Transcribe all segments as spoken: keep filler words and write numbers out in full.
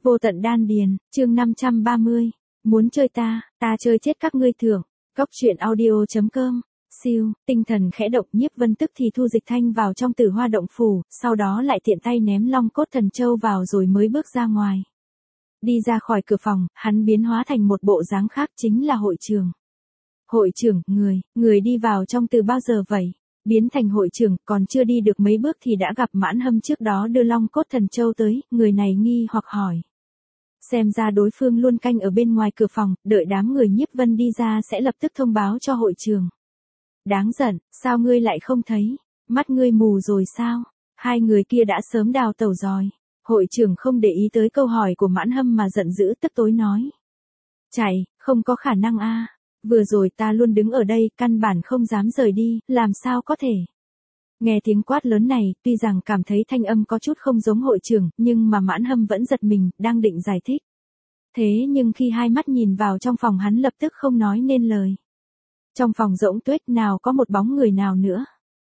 Vô tận đan điền, chương năm trăm ba mươi. Muốn chơi ta, ta chơi chết các ngươi thưởng. Góc truyện audio chấm com. Siêu, tinh thần khẽ động, Nhiếp Vân tức thì thu dịch thanh vào trong Tử Hoa động phủ, sau đó lại tiện tay ném Long Cốt Thần Châu vào rồi mới bước ra ngoài. Đi ra khỏi cửa phòng, hắn biến hóa thành một bộ dáng khác, chính là hội trường. Hội trưởng, người, người đi vào trong từ bao giờ vậy? Biến thành hội trưởng, còn chưa đi được mấy bước thì đã gặp Mãn Hâm trước đó đưa Long Cốt Thần Châu tới, người này nghi hoặc hỏi. Xem ra đối phương luôn canh ở bên ngoài cửa phòng, đợi đám người Nhiếp Vân đi ra sẽ lập tức thông báo cho hội trường. Đáng giận, sao ngươi lại không thấy? Mắt ngươi mù rồi sao? Hai người kia đã sớm đào tẩu rồi. Hội trưởng không để ý tới câu hỏi của Mãn Hâm mà giận dữ tức tối nói. Chạy, không có khả năng a. Vừa rồi ta luôn đứng ở đây, căn bản không dám rời đi, làm sao có thể. Nghe tiếng quát lớn này, tuy rằng cảm thấy thanh âm có chút không giống hội trưởng, nhưng mà Mãn Hâm vẫn giật mình, đang định giải thích. Thế nhưng khi hai mắt nhìn vào trong phòng hắn lập tức không nói nên lời. Trong phòng rỗng tuếch nào có một bóng người nào nữa.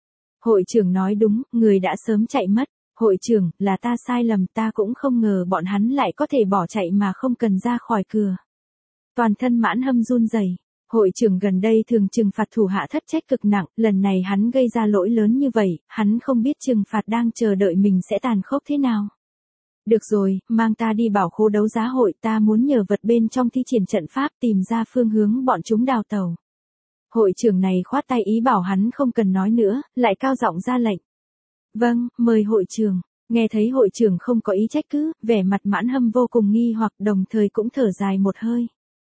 Hội trưởng nói đúng, người đã sớm chạy mất. Hội trưởng, là ta sai lầm, ta cũng không ngờ bọn hắn lại có thể bỏ chạy mà không cần ra khỏi cửa. Toàn thân Mãn Hâm run rẩy. Hội trưởng gần đây thường trừng phạt thủ hạ thất trách cực nặng, lần này hắn gây ra lỗi lớn như vậy, hắn không biết trừng phạt đang chờ đợi mình sẽ tàn khốc thế nào. Được rồi, mang ta đi bảo khố đấu giá hội, ta muốn nhờ vật bên trong thi triển trận pháp tìm ra phương hướng bọn chúng đào tẩu. Hội trưởng này khoát tay ý bảo hắn không cần nói nữa, lại cao giọng ra lệnh. Vâng, mời hội trưởng. Nghe thấy hội trưởng không có ý trách cứ, vẻ mặt Mãn Hâm vô cùng nghi hoặc đồng thời cũng thở dài một hơi.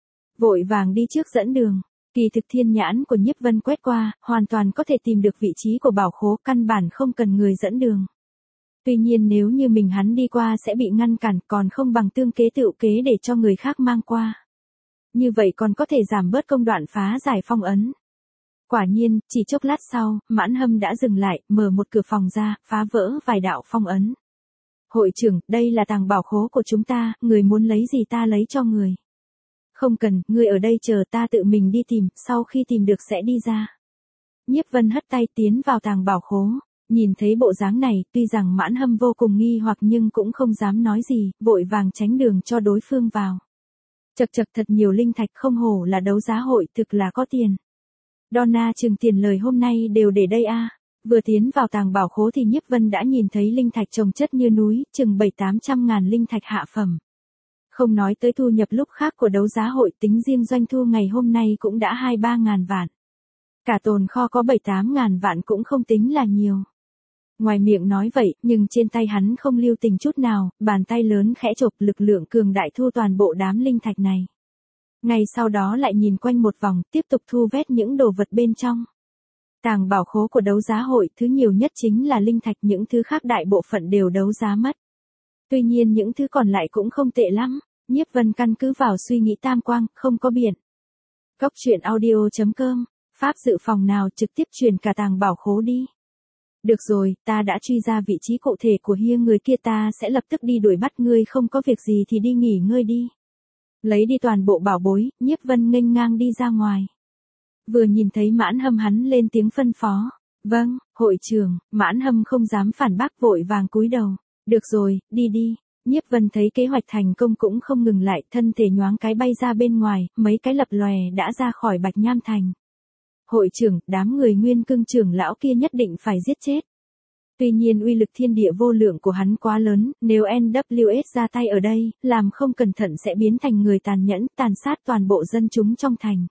Vội vàng đi trước dẫn đường. Kỳ thực thiên nhãn của Nhiếp Vân quét qua, hoàn toàn có thể tìm được vị trí của bảo khố, căn bản không cần người dẫn đường. Tuy nhiên nếu như mình hắn đi qua sẽ bị ngăn cản, còn không bằng tương kế tựu kế để cho người khác mang qua. Như vậy còn có thể giảm bớt công đoạn phá giải phong ấn. Quả nhiên, chỉ chốc lát sau, Mãn Hâm đã dừng lại, mở một cửa phòng ra, phá vỡ vài đạo phong ấn. Hội trưởng, đây là tàng bảo khố của chúng ta, người muốn lấy gì ta lấy cho người. Không cần, ngươi ở đây chờ ta tự mình đi tìm, sau khi tìm được sẽ đi ra. Nhiếp Vân hất tay tiến vào tàng bảo khố, nhìn thấy bộ dáng này, tuy rằng Mãn Hâm vô cùng nghi hoặc nhưng cũng không dám nói gì, vội vàng tránh đường cho đối phương vào. Chật chật thật nhiều linh thạch, không hổ là đấu giá hội, thực là có tiền. Donna chừng tiền lời hôm nay đều để đây a. Vừa tiến vào tàng bảo khố thì Nhiếp Vân đã nhìn thấy linh thạch chồng chất như núi, chừng bảy tám trăm ngàn linh thạch hạ phẩm. Không nói tới thu nhập lúc khác của đấu giá hội, tính riêng doanh thu ngày hôm nay cũng đã hai ba ngàn vạn. Cả tồn kho có bảy tám ngàn vạn cũng không tính là nhiều. Ngoài miệng nói vậy, nhưng trên tay hắn không lưu tình chút nào, bàn tay lớn khẽ chộp, lực lượng cường đại thu toàn bộ đám linh thạch này. Ngay sau đó lại nhìn quanh một vòng, tiếp tục thu vét những đồ vật bên trong. Tàng bảo khố của đấu giá hội, thứ nhiều nhất chính là linh thạch, những thứ khác đại bộ phận đều đấu giá mất. Tuy nhiên những thứ còn lại cũng không tệ lắm, Nhiếp Vân căn cứ vào suy nghĩ tam quang, không có biển. Góc truyện audio chấm com, pháp dự phòng nào trực tiếp truyền cả tàng bảo khố đi. Được rồi, ta đã truy ra vị trí cụ thể của hia người kia, ta sẽ lập tức đi đuổi bắt ngươi, không có việc gì thì đi nghỉ ngơi đi. Lấy đi toàn bộ bảo bối, Nhiếp Vân nghênh ngang đi ra ngoài. Vừa nhìn thấy Mãn Hâm hắn lên tiếng phân phó. Vâng, hội trưởng. Mãn Hâm không dám phản bác, vội vàng cúi đầu. Được rồi, đi đi. Nhiếp Vân thấy kế hoạch thành công cũng không ngừng lại, thân thể nhoáng cái bay ra bên ngoài, mấy cái lập lòe đã ra khỏi Bạch Nham Thành. Hội trưởng, đám người Nguyên Cương trưởng lão kia nhất định phải giết chết. Tuy nhiên uy lực thiên địa vô lượng của hắn quá lớn, nếu en vê ét ra tay ở đây, làm không cẩn thận sẽ biến thành người tàn nhẫn, tàn sát toàn bộ dân chúng trong thành.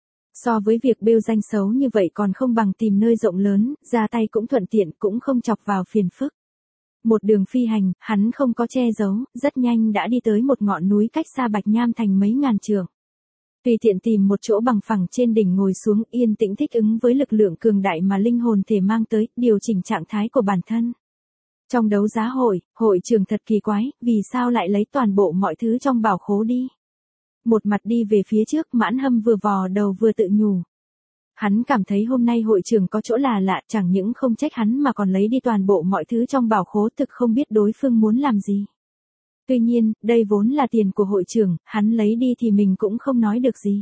So với việc bêu danh xấu như vậy còn không bằng tìm nơi rộng lớn, ra tay cũng thuận tiện, cũng không chọc vào phiền phức. Một đường phi hành, hắn không có che giấu, rất nhanh đã đi tới một ngọn núi cách xa Bạch Nham Thành mấy ngàn trượng. Tùy tiện tìm một chỗ bằng phẳng trên đỉnh ngồi xuống, yên tĩnh thích ứng với lực lượng cường đại mà linh hồn thể mang tới, điều chỉnh trạng thái của bản thân. Trong đấu giá hội, hội trưởng thật kỳ quái, vì sao lại lấy toàn bộ mọi thứ trong bảo khố đi. Một mặt đi về phía trước, Mãn Hâm vừa vò đầu vừa tự nhủ. Hắn cảm thấy hôm nay hội trưởng có chỗ là lạ, chẳng những không trách hắn mà còn lấy đi toàn bộ mọi thứ trong bảo khố, thực không biết đối phương muốn làm gì. Tuy nhiên, đây vốn là tiền của hội trưởng, hắn lấy đi thì mình cũng không nói được gì.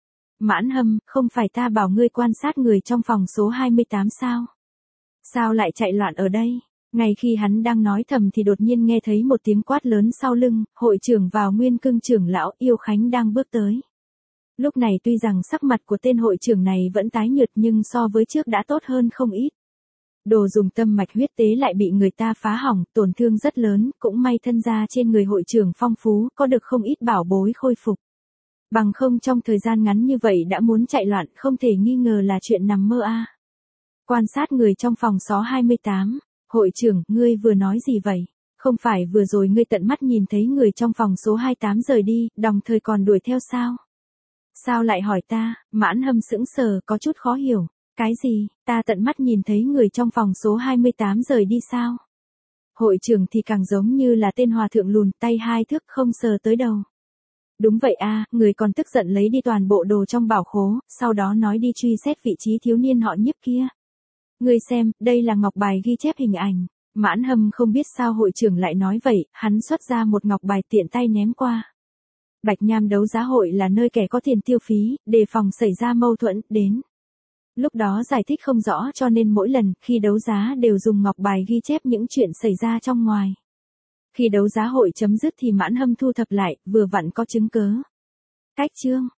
Mãn Hâm, không phải ta bảo ngươi quan sát người trong phòng số hai mươi tám sao? Sao lại chạy loạn ở đây? Ngay khi hắn đang nói thầm thì đột nhiên nghe thấy một tiếng quát lớn sau lưng, hội trưởng vào Nguyên Cương trưởng lão Yêu Khánh đang bước tới. Lúc này tuy rằng sắc mặt của tên hội trưởng này vẫn tái nhợt nhưng so với trước đã tốt hơn không ít. Đồ dùng tâm mạch huyết tế lại bị người ta phá hỏng, tổn thương rất lớn, cũng may thân gia trên người hội trưởng phong phú, có được không ít bảo bối khôi phục. Bằng không trong thời gian ngắn như vậy đã muốn chạy loạn, không thể nghi ngờ là chuyện nằm mơ a. Quan sát người trong phòng số hai mươi tám, hội trưởng, ngươi vừa nói gì vậy? Không phải vừa rồi ngươi tận mắt nhìn thấy người trong phòng số hai mươi tám rời đi, đồng thời còn đuổi theo sao? Sao lại hỏi ta? Mãn Hâm sững sờ, có chút khó hiểu. Cái gì, ta tận mắt nhìn thấy người trong phòng số hai mươi tám rời đi sao? Hội trưởng thì càng giống như là tên hòa thượng lùn, tay hai thước không sờ tới đầu. Đúng vậy a, người còn tức giận lấy đi toàn bộ đồ trong bảo khố, sau đó nói đi truy xét vị trí thiếu niên họ Nhiếp kia. Ngươi xem, đây là ngọc bài ghi chép hình ảnh. Mãn Hâm không biết sao hội trưởng lại nói vậy, hắn xuất ra một ngọc bài tiện tay ném qua. Bạch Nham đấu giá hội là nơi kẻ có tiền tiêu phí, đề phòng xảy ra mâu thuẫn, đến. Lúc đó giải thích không rõ cho nên mỗi lần khi đấu giá đều dùng ngọc bài ghi chép những chuyện xảy ra trong ngoài. Khi đấu giá hội chấm dứt thì Mãn Hâm thu thập lại, vừa vặn có chứng cớ. Cách chương.